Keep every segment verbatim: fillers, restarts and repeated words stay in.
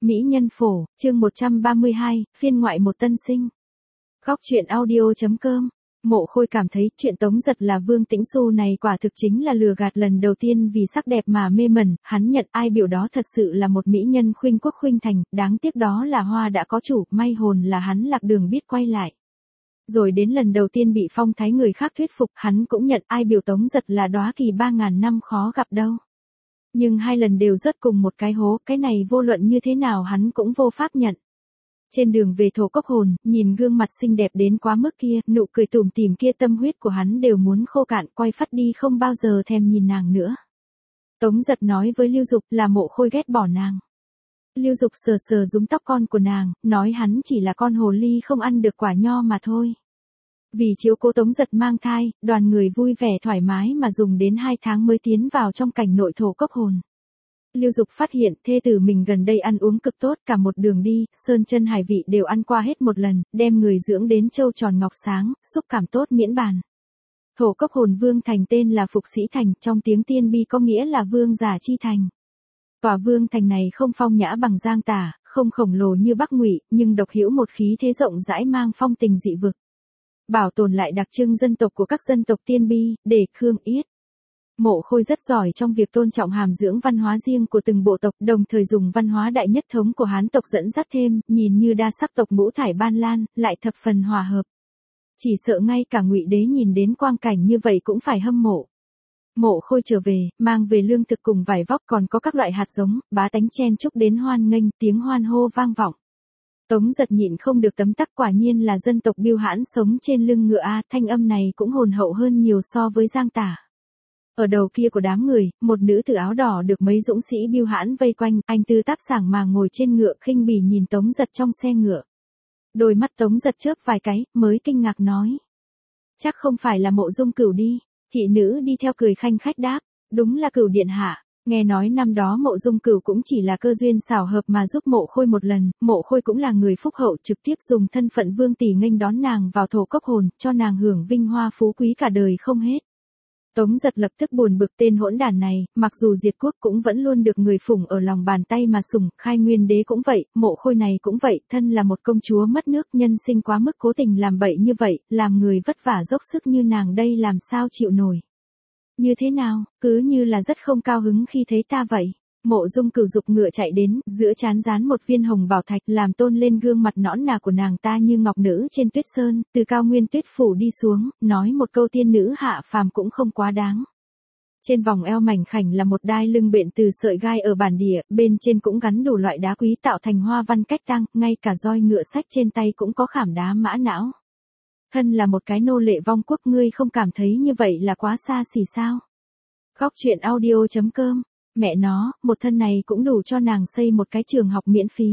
Mỹ nhân phổ, chương một trăm ba mươi hai, phiên ngoại một tân sinh. Góc truyện audio.com. Mộ Khôi cảm thấy chuyện Tống Giật là Vương Tĩnh Xu này quả thực chính là lừa gạt lần đầu tiên vì sắc đẹp mà mê mẩn, hắn nhận ai biểu đó thật sự là một mỹ nhân khuynh quốc khuynh thành, đáng tiếc đó là hoa đã có chủ, may hồn là hắn lạc đường biết quay lại. Rồi đến lần đầu tiên bị phong thái người khác thuyết phục, hắn cũng nhận ai biểu Tống Giật là đóa kỳ ba ngàn năm khó gặp đâu. Nhưng hai lần đều rớt cùng một cái hố, cái này vô luận như thế nào hắn cũng vô pháp nhận. Trên đường về Thổ Cốc Hồn, nhìn gương mặt xinh đẹp đến quá mức kia, nụ cười tủm tỉm kia, tâm huyết của hắn đều muốn khô cạn, quay phát đi không bao giờ thèm nhìn nàng nữa. Tống Giật nói với Lưu Dục là Mộ Khôi ghét bỏ nàng. Lưu Dục sờ sờ rúm tóc con của nàng, nói hắn chỉ là con hồ ly không ăn được quả nho mà thôi. Vì chiếu cố Tống Giật mang thai, đoàn người vui vẻ thoải mái mà dùng đến hai tháng mới tiến vào trong cảnh nội Thổ Cốc Hồn. Lưu Dục phát hiện thê tử mình gần đây ăn uống cực tốt, cả một đường đi, sơn chân hải vị đều ăn qua hết một lần, đem người dưỡng đến trâu tròn ngọc sáng, xúc cảm tốt miễn bàn. Thổ Cốc Hồn Vương Thành tên là Phục Sĩ Thành, trong tiếng Tiên Bi có nghĩa là Vương giả chi thành. Tòa Vương Thành này không phong nhã bằng Giang Tả, không khổng lồ như Bắc Ngụy, nhưng độc hữu một khí thế rộng rãi mang phong tình dị vực. Bảo tồn lại đặc trưng dân tộc của các dân tộc Tiên Bi, để Khương Yết. Mộ Khôi rất giỏi trong việc tôn trọng hàm dưỡng văn hóa riêng của từng bộ tộc, đồng thời dùng văn hóa đại nhất thống của Hán tộc dẫn dắt thêm, nhìn như đa sắc tộc ngũ thải ban lan, lại thập phần hòa hợp. Chỉ sợ ngay cả Ngụy Đế nhìn đến quang cảnh như vậy cũng phải hâm mộ. Mộ Khôi trở về, mang về lương thực cùng vải vóc, còn có các loại hạt giống, bá tánh chen chúc đến hoan nghênh, tiếng hoan hô vang vọng. Tống Giật nhịn không được tấm tắc, quả nhiên là dân tộc Biêu Hãn sống trên lưng ngựa a, thanh âm này cũng hồn hậu hơn nhiều so với Giang Tả. Ở đầu kia của đám người, một nữ tử áo đỏ được mấy dũng sĩ Biêu Hãn vây quanh, anh tư táp sảng mà ngồi trên ngựa khinh bỉ nhìn Tống Giật trong xe ngựa. Đôi mắt Tống Giật chớp vài cái, mới kinh ngạc nói: "Chắc không phải là Mộ Dung Cửu đi?" Thị nữ đi theo cười khanh khách đáp: "Đúng là Cửu điện hạ." Nghe nói năm đó Mộ Dung Cửu cũng chỉ là cơ duyên xảo hợp mà giúp Mộ Khôi một lần, Mộ Khôi cũng là người phúc hậu, trực tiếp dùng thân phận vương tỷ nghênh đón nàng vào Thổ Cốc Hồn, cho nàng hưởng vinh hoa phú quý cả đời không hết. Tống Giật lập tức buồn bực, tên hỗn đản này, mặc dù diệt quốc cũng vẫn luôn được người phụng ở lòng bàn tay mà sủng, Khai Nguyên Đế cũng vậy, Mộ Khôi này cũng vậy, thân là một công chúa mất nước, nhân sinh quá mức cố tình làm bậy như vậy, làm người vất vả dốc sức như nàng đây làm sao chịu nổi. Như thế nào, cứ như là rất không cao hứng khi thấy ta vậy. Mộ Dung Cửu dục ngựa chạy đến, giữa trán dán một viên hồng bảo thạch, làm tôn lên gương mặt nõn nà của nàng ta như ngọc nữ trên tuyết sơn, từ cao nguyên tuyết phủ đi xuống, nói một câu tiên nữ hạ phàm cũng không quá đáng. Trên vòng eo mảnh khảnh là một đai lưng bện từ sợi gai ở bản địa, bên trên cũng gắn đủ loại đá quý tạo thành hoa văn cách tăng, ngay cả roi ngựa sách trên tay cũng có khảm đá mã não. Thân là một cái nô lệ vong quốc, ngươi không cảm thấy như vậy là quá xa xỉ sao? Góc truyện audio.com. Mẹ nó, một thân này cũng đủ cho nàng xây một cái trường học miễn phí.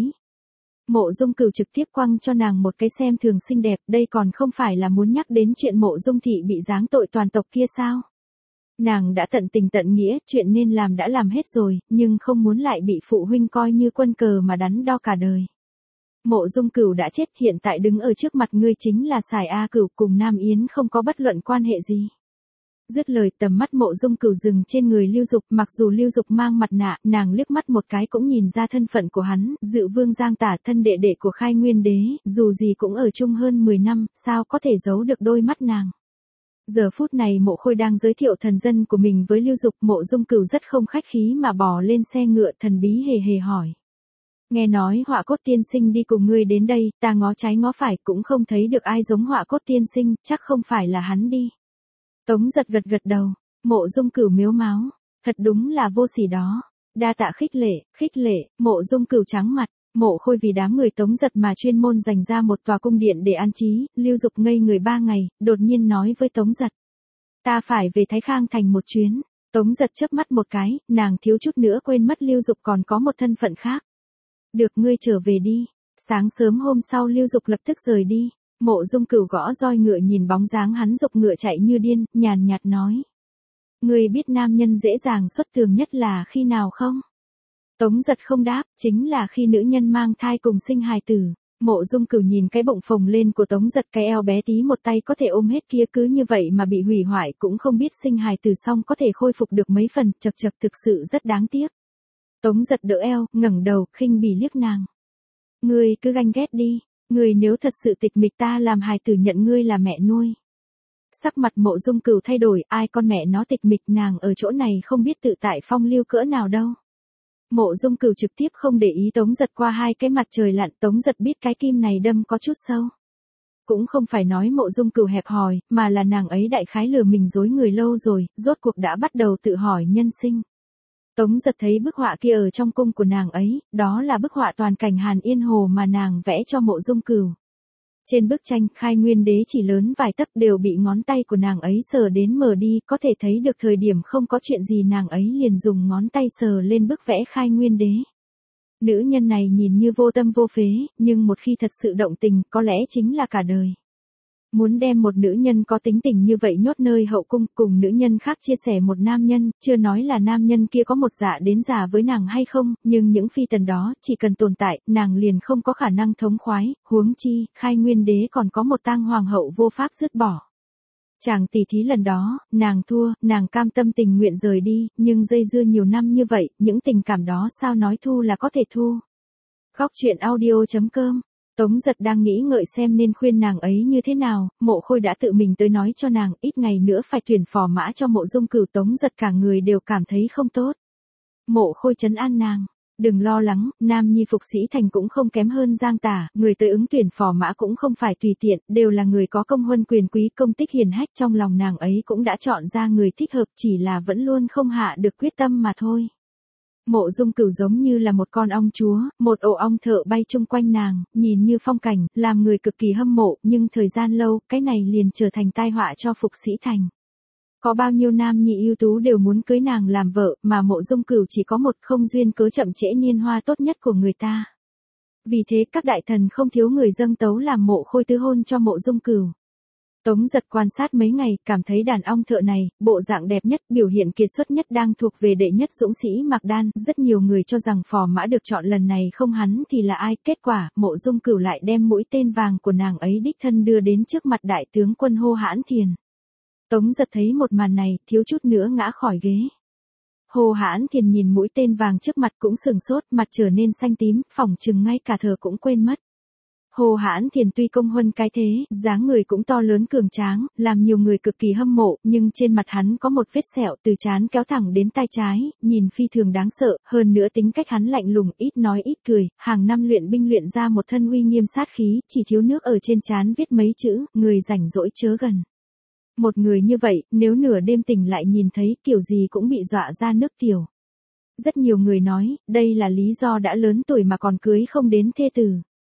Mộ Dung Cửu trực tiếp quăng cho nàng một cái xem thường xinh đẹp, đây còn không phải là muốn nhắc đến chuyện Mộ Dung thị bị giáng tội toàn tộc kia sao? Nàng đã tận tình tận nghĩa, chuyện nên làm đã làm hết rồi, nhưng không muốn lại bị phụ huynh coi như quân cờ mà đắn đo cả đời. Mộ Dung Cửu đã chết, hiện tại đứng ở trước mặt ngươi chính là Sải A Cửu, cùng Nam Yến không có bất luận quan hệ gì. Dứt lời, tầm mắt Mộ Dung Cửu dừng trên người Lưu Dục, mặc dù Lưu Dục mang mặt nạ, nàng liếc mắt một cái cũng nhìn ra thân phận của hắn, Dự Vương Giang Tả, thân đệ đệ của Khai Nguyên Đế, dù gì cũng ở chung hơn mười năm, sao có thể giấu được đôi mắt nàng. Giờ phút này Mộ Khôi đang giới thiệu thần dân của mình với Lưu Dục, Mộ Dung Cửu rất không khách khí mà bò lên xe ngựa, thần bí hề hề hỏi: "Nghe nói Họa Cốt tiên sinh đi cùng ngươi đến đây, ta ngó trái ngó phải cũng không thấy được ai giống Họa Cốt tiên sinh, chắc không phải là hắn đi?" Tống Giật gật gật đầu. Mộ Dung Cửu miếu máu: "Thật đúng là vô sỉ đó." "Đa tạ khích lệ, khích lệ." Mộ Dung Cửu trắng mặt. Mộ Khôi vì đám người Tống Giật mà chuyên môn dành ra một tòa cung điện để an trí, Lưu Dục ngây người ba ngày, đột nhiên nói với Tống Giật: "Ta phải về Thái Khang thành một chuyến." Tống Giật chớp mắt một cái, nàng thiếu chút nữa quên mất Lưu Dục còn có một thân phận khác. "Được, ngươi trở về đi." Sáng sớm hôm sau Lưu Dục lập tức rời đi. Mộ Dung Cửu gõ roi ngựa nhìn bóng dáng hắn dục ngựa chạy như điên, nhàn nhạt nói: "Ngươi biết nam nhân dễ dàng xuất tường nhất là khi nào không?" Tống Giật không đáp, chính là khi nữ nhân mang thai cùng sinh hài tử. Mộ Dung Cửu nhìn cái bụng phồng lên của Tống Giật, cái eo bé tí một tay có thể ôm hết kia, cứ như vậy mà bị hủy hoại, cũng không biết sinh hài tử xong có thể khôi phục được mấy phần, chật chật thực sự rất đáng tiếc. Tống Giật đỡ eo, ngẩng đầu, khinh bỉ liếc nàng. Ngươi cứ ganh ghét đi, ngươi nếu thật sự tịch mịch ta làm hài tử nhận ngươi là mẹ nuôi. Sắc mặt Mộ Dung Cửu thay đổi, ai con mẹ nó tịch mịch, nàng ở chỗ này không biết tự tại phong lưu cỡ nào đâu. Mộ Dung Cửu trực tiếp không để ý Tống Giật qua hai cái mặt trời lặn, Tống Giật biết cái kim này đâm có chút sâu. Cũng không phải nói Mộ Dung Cửu hẹp hòi, mà là nàng ấy đại khái lừa mình dối người lâu rồi, rốt cuộc đã bắt đầu tự hỏi nhân sinh. Tống Giật thấy bức họa kia ở trong cung của nàng ấy, đó là bức họa toàn cảnh Hàn Yên Hồ mà nàng vẽ cho Mộ Dung Cửu. Trên bức tranh, Khai Nguyên Đế chỉ lớn vài tấc đều bị ngón tay của nàng ấy sờ đến mờ đi, có thể thấy được thời điểm không có chuyện gì nàng ấy liền dùng ngón tay sờ lên bức vẽ Khai Nguyên Đế. Nữ nhân này nhìn như vô tâm vô phế, nhưng một khi thật sự động tình, có lẽ chính là cả đời. Muốn đem một nữ nhân có tính tình như vậy nhốt nơi hậu cung cùng nữ nhân khác chia sẻ một nam nhân, chưa nói là nam nhân kia có một dạ đến già với nàng hay không, nhưng những phi tần đó, chỉ cần tồn tại, nàng liền không có khả năng thống khoái, huống chi, Khai Nguyên Đế còn có một tang hoàng hậu vô pháp dứt bỏ. Chàng tỉ thí lần đó, nàng thua, nàng cam tâm tình nguyện rời đi, nhưng dây dưa nhiều năm như vậy, những tình cảm đó sao nói thu là có thể thu. Góc truyện audio chấm com. Tống Giật đang nghĩ ngợi xem nên khuyên nàng ấy như thế nào, Mộ Khôi đã tự mình tới nói cho nàng, ít ngày nữa phải tuyển phò mã cho Mộ Dung Cửu. Tống Giật cả người đều cảm thấy không tốt. Mộ Khôi trấn an nàng, đừng lo lắng, nam nhi phục sĩ thành cũng không kém hơn Giang Tả, người tới ứng tuyển phò mã cũng không phải tùy tiện, đều là người có công huân quyền quý, công tích hiển hách, trong lòng nàng ấy cũng đã chọn ra người thích hợp, chỉ là vẫn luôn không hạ được quyết tâm mà thôi. Mộ Dung Cửu giống như là một con ong chúa, một ổ ong thợ bay chung quanh nàng, nhìn như phong cảnh, làm người cực kỳ hâm mộ, nhưng thời gian lâu, cái này liền trở thành tai họa cho phục sĩ thành. Có bao nhiêu nam nhị ưu tú đều muốn cưới nàng làm vợ, mà Mộ Dung Cửu chỉ có một, không duyên cớ chậm trễ niên hoa tốt nhất của người ta. Vì thế các đại thần không thiếu người dâng tấu làm Mộ Khôi tứ hôn cho Mộ Dung Cửu. Tống Giật quan sát mấy ngày, cảm thấy đàn ong thợ này, bộ dạng đẹp nhất, biểu hiện kiệt xuất nhất đang thuộc về đệ nhất dũng sĩ Mạc Đan, rất nhiều người cho rằng phò mã được chọn lần này không hắn thì là ai, kết quả, Mộ Dung Cửu lại đem mũi tên vàng của nàng ấy đích thân đưa đến trước mặt đại tướng quân Hồ Hãn Thiền. Tống Giật thấy một màn này, thiếu chút nữa ngã khỏi ghế. Hồ Hãn Thiền nhìn mũi tên vàng trước mặt cũng sừng sốt, mặt trở nên xanh tím, phỏng chừng ngay cả thờ cũng quên mất. Hồ Hãn Thiền tuy công huân cái thế, dáng người cũng to lớn cường tráng, làm nhiều người cực kỳ hâm mộ, nhưng trên mặt hắn có một vết sẹo từ trán kéo thẳng đến tai trái, nhìn phi thường đáng sợ, hơn nữa tính cách hắn lạnh lùng, ít nói ít cười, hàng năm luyện binh luyện ra một thân uy nghiêm sát khí, chỉ thiếu nước ở trên trán viết mấy chữ, người rảnh rỗi chớ gần. Một người như vậy, nếu nửa đêm tỉnh lại nhìn thấy, kiểu gì cũng bị dọa ra nước tiểu. Rất nhiều người nói, đây là lý do đã lớn tuổi mà còn cưới không đến thê tử.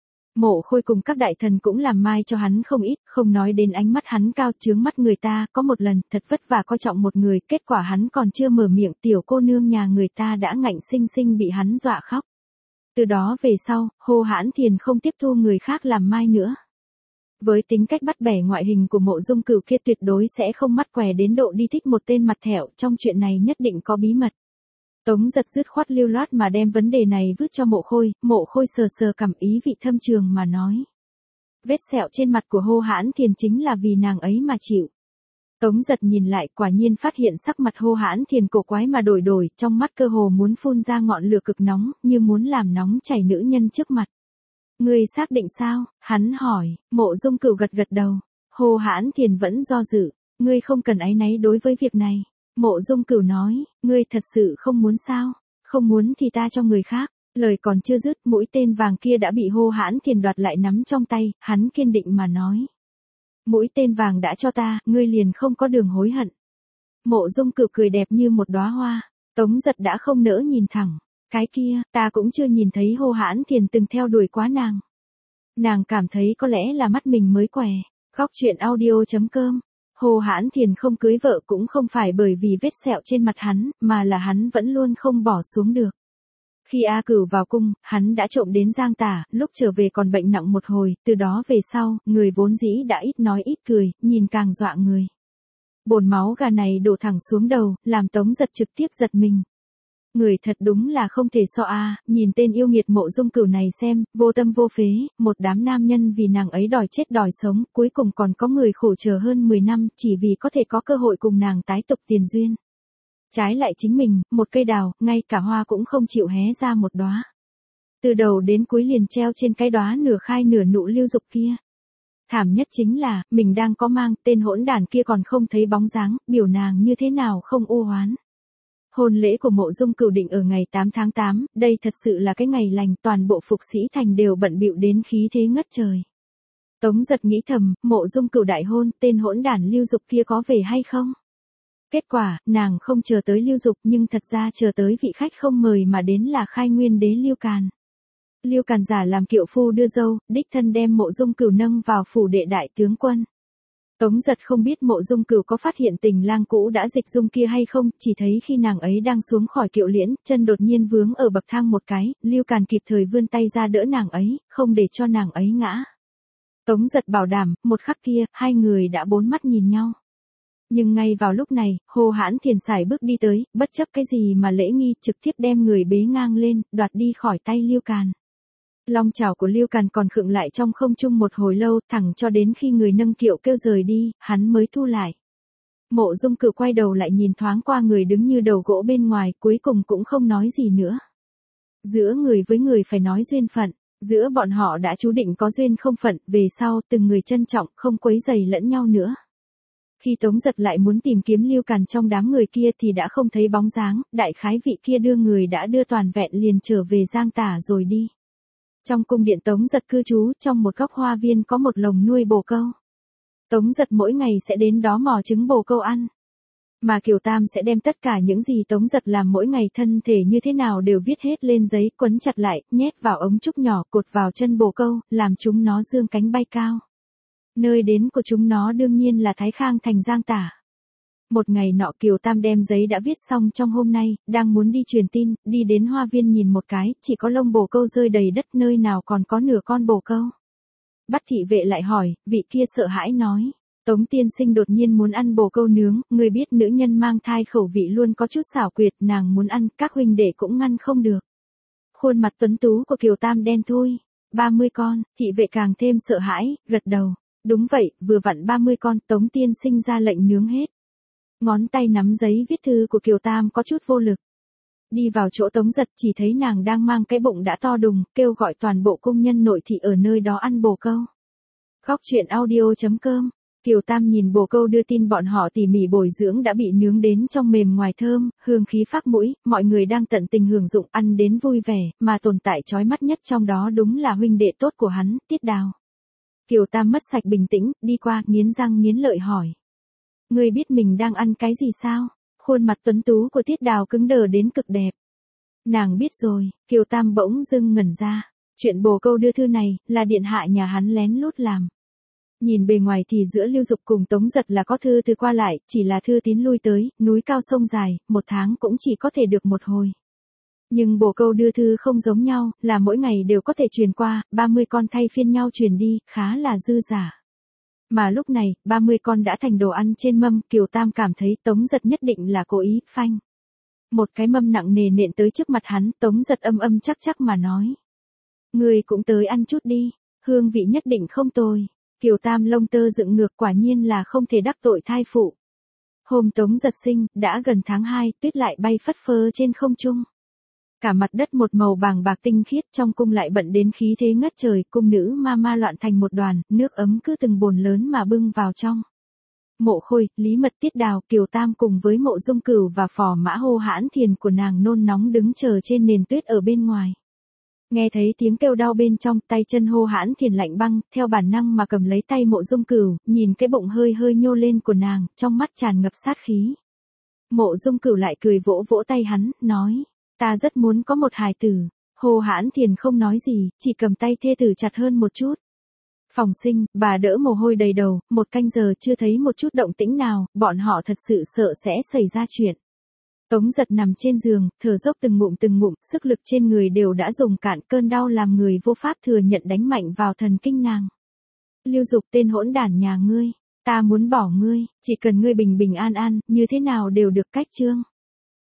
Mộ Khôi cùng các đại thần cũng làm mai cho hắn không ít, không nói đến ánh mắt hắn cao chướng mắt người ta, có một lần, thật vất vả coi trọng một người, kết quả hắn còn chưa mở miệng, tiểu cô nương nhà người ta đã ngạnh sinh sinh bị hắn dọa khóc. Từ đó về sau, Hồ Hãn Thiền không tiếp thu người khác làm mai nữa. Với tính cách bắt bẻ ngoại hình của Mộ Dung Cửu kia tuyệt đối sẽ không mắt què đến độ đi thích một tên mặt thẹo, trong chuyện này nhất định có bí mật. Tống Giật dứt khoát lưu loát mà đem vấn đề này vứt cho Mộ Khôi, Mộ Khôi sờ sờ cảm ý vị thâm trường mà nói. Vết sẹo trên mặt của Hồ Hãn Thiền chính là vì nàng ấy mà chịu. Tống Giật nhìn lại, quả nhiên phát hiện sắc mặt Hồ Hãn Thiền cổ quái mà đổi đổi, trong mắt cơ hồ muốn phun ra ngọn lửa cực nóng, như muốn làm nóng chảy nữ nhân trước mặt. Ngươi xác định sao? Hắn hỏi. Mộ Dung Cửu gật gật đầu. Hồ Hãn Thiền vẫn do dự. Ngươi không cần áy náy đối với việc này. Mộ Dung Cửu nói. Ngươi thật sự không muốn sao? Không muốn thì ta cho người khác. Lời còn chưa dứt, mũi tên vàng kia đã bị Hồ Hãn Thiền đoạt lại nắm trong tay. Hắn kiên định mà nói. Mũi tên vàng đã cho ta, ngươi liền không có đường hối hận. Mộ Dung Cửu cười đẹp như một đóa hoa. Tống Giật đã không nỡ nhìn thẳng. Cái kia, ta cũng chưa nhìn thấy Hồ Hãn Thiền từng theo đuổi quá nàng. Nàng cảm thấy có lẽ là mắt mình mới què. Góc truyện audio chấm com. Hồ Hãn Thiền không cưới vợ cũng không phải bởi vì vết sẹo trên mặt hắn, mà là hắn vẫn luôn không bỏ xuống được. Khi A Cửu vào cung, hắn đã trộm đến Giang Tả, lúc trở về còn bệnh nặng một hồi, từ đó về sau, người vốn dĩ đã ít nói ít cười, nhìn càng dọa người. Bồn máu gà này đổ thẳng xuống đầu, làm Tống Giật trực tiếp giật mình. Người thật đúng là không thể so a, nhìn tên yêu nghiệt Mộ Dung Cửu này xem, vô tâm vô phế, một đám nam nhân vì nàng ấy đòi chết đòi sống, cuối cùng còn có người khổ chờ hơn mười năm, chỉ vì có thể có cơ hội cùng nàng tái tục tiền duyên. Trái lại chính mình, một cây đào, ngay cả hoa cũng không chịu hé ra một đóa. Từ đầu đến cuối liền treo trên cái đóa nửa khai nửa nụ Lưu Dục kia. Thảm nhất chính là, mình đang có mang, tên hỗn đản kia còn không thấy bóng dáng, biểu nàng như thế nào không u hoán. Hôn lễ của Mộ Dung Cửu định ở ngày tám tháng tám, đây thật sự là cái ngày lành, toàn bộ phục sĩ thành đều bận bịu đến khí thế ngất trời. Tống Giật nghĩ thầm, Mộ Dung Cửu đại hôn, tên hỗn đản Lưu Dục kia có về hay không? Kết quả, nàng không chờ tới Lưu Dục nhưng thật ra chờ tới vị khách không mời mà đến là Khai Nguyên đế Lưu Càn. Lưu Càn giả làm kiệu phu đưa dâu, đích thân đem Mộ Dung Cửu nâng vào phủ đệ đại tướng quân. Tống Giật không biết Mộ Dung Cửu có phát hiện tình lang cũ đã dịch dung kia hay không, chỉ thấy khi nàng ấy đang xuống khỏi kiệu liễn, chân đột nhiên vướng ở bậc thang một cái, Lưu Càn kịp thời vươn tay ra đỡ nàng ấy, không để cho nàng ấy ngã. Tống Giật bảo đảm, một khắc kia, hai người đã bốn mắt nhìn nhau. Nhưng ngay vào lúc này, Hồ Hãn Thiền sải bước đi tới, bất chấp cái gì mà lễ nghi, trực tiếp đem người bế ngang lên, đoạt đi khỏi tay Lưu Càn. Long chảo của Lưu Càn còn khựng lại trong không trung một hồi lâu, thẳng cho đến khi người nâng kiệu kêu rời đi, hắn mới thu lại. Mộ Dung Cửu quay đầu lại nhìn thoáng qua người đứng như đầu gỗ bên ngoài, cuối cùng cũng không nói gì nữa. Giữa người với người phải nói duyên phận, giữa bọn họ đã chú định có duyên không phận, về sau từng người trân trọng, không quấy rầy lẫn nhau nữa. Khi Tống Giật lại muốn tìm kiếm Lưu Càn trong đám người kia thì đã không thấy bóng dáng, đại khái vị kia đưa người đã đưa toàn vẹn liền trở về Giang Tả rồi đi. Trong cung điện Tống Giật cư trú, trong một góc hoa viên có một lồng nuôi bồ câu. Tống Giật mỗi ngày sẽ đến đó mò trứng bồ câu ăn. Mà Kiều Tam sẽ đem tất cả những gì Tống Giật làm mỗi ngày thân thể như thế nào đều viết hết lên giấy, quấn chặt lại, nhét vào ống trúc nhỏ, cột vào chân bồ câu, làm chúng nó dương cánh bay cao. Nơi đến của chúng nó đương nhiên là Thái Khang thành Giang Tả. Một ngày nọ Kiều Tam đem giấy đã viết xong trong hôm nay, đang muốn đi truyền tin, đi đến hoa viên nhìn một cái, chỉ có lông bồ câu rơi đầy đất, nơi nào còn có nửa con bồ câu. Bắt thị vệ lại hỏi, vị kia sợ hãi nói, Tống tiên sinh đột nhiên muốn ăn bồ câu nướng, người biết nữ nhân mang thai khẩu vị luôn có chút xảo quyệt, nàng muốn ăn, các huynh đệ cũng ngăn không được. Khuôn mặt tuấn tú của Kiều Tam đen thui, ba mươi con, thị vệ càng thêm sợ hãi, gật đầu. Đúng vậy, vừa vặn ba mươi con, Tống tiên sinh ra lệnh nướng hết. Ngón tay nắm giấy viết thư của Kiều Tam có chút vô lực. Đi vào chỗ Tống Giật chỉ thấy nàng đang mang cái bụng đã to đùng, kêu gọi toàn bộ công nhân nội thị ở nơi đó ăn bồ câu. Góc truyện audio chấm com. Kiều Tam nhìn bồ câu đưa tin bọn họ tỉ mỉ bồi dưỡng đã bị nướng đến trong mềm ngoài thơm, hương khí phác mũi, mọi người đang tận tình hưởng dụng ăn đến vui vẻ, mà tồn tại chói mắt nhất trong đó đúng là huynh đệ tốt của hắn, Tiết Đào. Kiều Tam mất sạch bình tĩnh, đi qua, nghiến răng nghiến lợi hỏi. Ngươi biết mình đang ăn cái gì sao? Khuôn mặt tuấn tú của Tiết Đào cứng đờ đến cực đẹp. Nàng biết rồi, Kiều Tam bỗng dưng ngẩn ra. Chuyện bồ câu đưa thư này, là điện hạ nhà hắn lén lút làm. Nhìn bề ngoài thì giữa Lưu Dục cùng Tống Giật là có thư từ qua lại, chỉ là thư tín lui tới, núi cao sông dài, một tháng cũng chỉ có thể được một hồi. Nhưng bồ câu đưa thư không giống nhau, là mỗi ngày đều có thể truyền qua, ba mươi con thay phiên nhau truyền đi, khá là dư giả. Mà lúc này, ba mươi con đã thành đồ ăn trên mâm, Kiều Tam cảm thấy Tống Giật nhất định là cố ý, phanh. Một cái mâm nặng nề nện tới trước mặt hắn, Tống Giật âm âm chắc chắc mà nói. Người cũng tới ăn chút đi, hương vị nhất định không tồi. Kiều Tam lông tơ dựng ngược, quả nhiên là không thể đắc tội thai phụ. Hôm Tống Giật sinh, đã gần tháng hai, tuyết lại bay phất phơ trên không trung. Cả mặt đất một màu bàng bạc tinh khiết, trong cung lại bận đến khí thế ngất trời, cung nữ ma ma loạn thành một đoàn, nước ấm cứ từng bồn lớn mà bưng vào trong. Mộ Khôi, Lý Mật, Tiết Đào, Kiều Tam cùng với Mộ Dung Cửu và phò mã Hồ Hãn Thiền của nàng nôn nóng đứng chờ trên nền tuyết ở bên ngoài. Nghe thấy tiếng kêu đau bên trong, tay chân Hồ Hãn Thiền lạnh băng, theo bản năng mà cầm lấy tay Mộ Dung Cửu, nhìn cái bụng hơi hơi nhô lên của nàng, trong mắt tràn ngập sát khí. Mộ Dung Cửu lại cười vỗ vỗ tay hắn, nói. Ta rất muốn có một hài tử. Hồ Hãn Thiền không nói gì, chỉ cầm tay thê tử chặt hơn một chút. Phòng sinh, bà đỡ mồ hôi đầy đầu, một canh giờ chưa thấy một chút động tĩnh nào, bọn họ thật sự sợ sẽ xảy ra chuyện. Tống Giật nằm trên giường, thở dốc từng ngụm từng ngụm, sức lực trên người đều đã dùng cạn, cơn đau làm người vô pháp thừa nhận đánh mạnh vào thần kinh nàng. Lưu Dục, tên hỗn đản nhà ngươi, ta muốn bỏ ngươi, chỉ cần ngươi bình bình an an, như thế nào đều được, cách chương.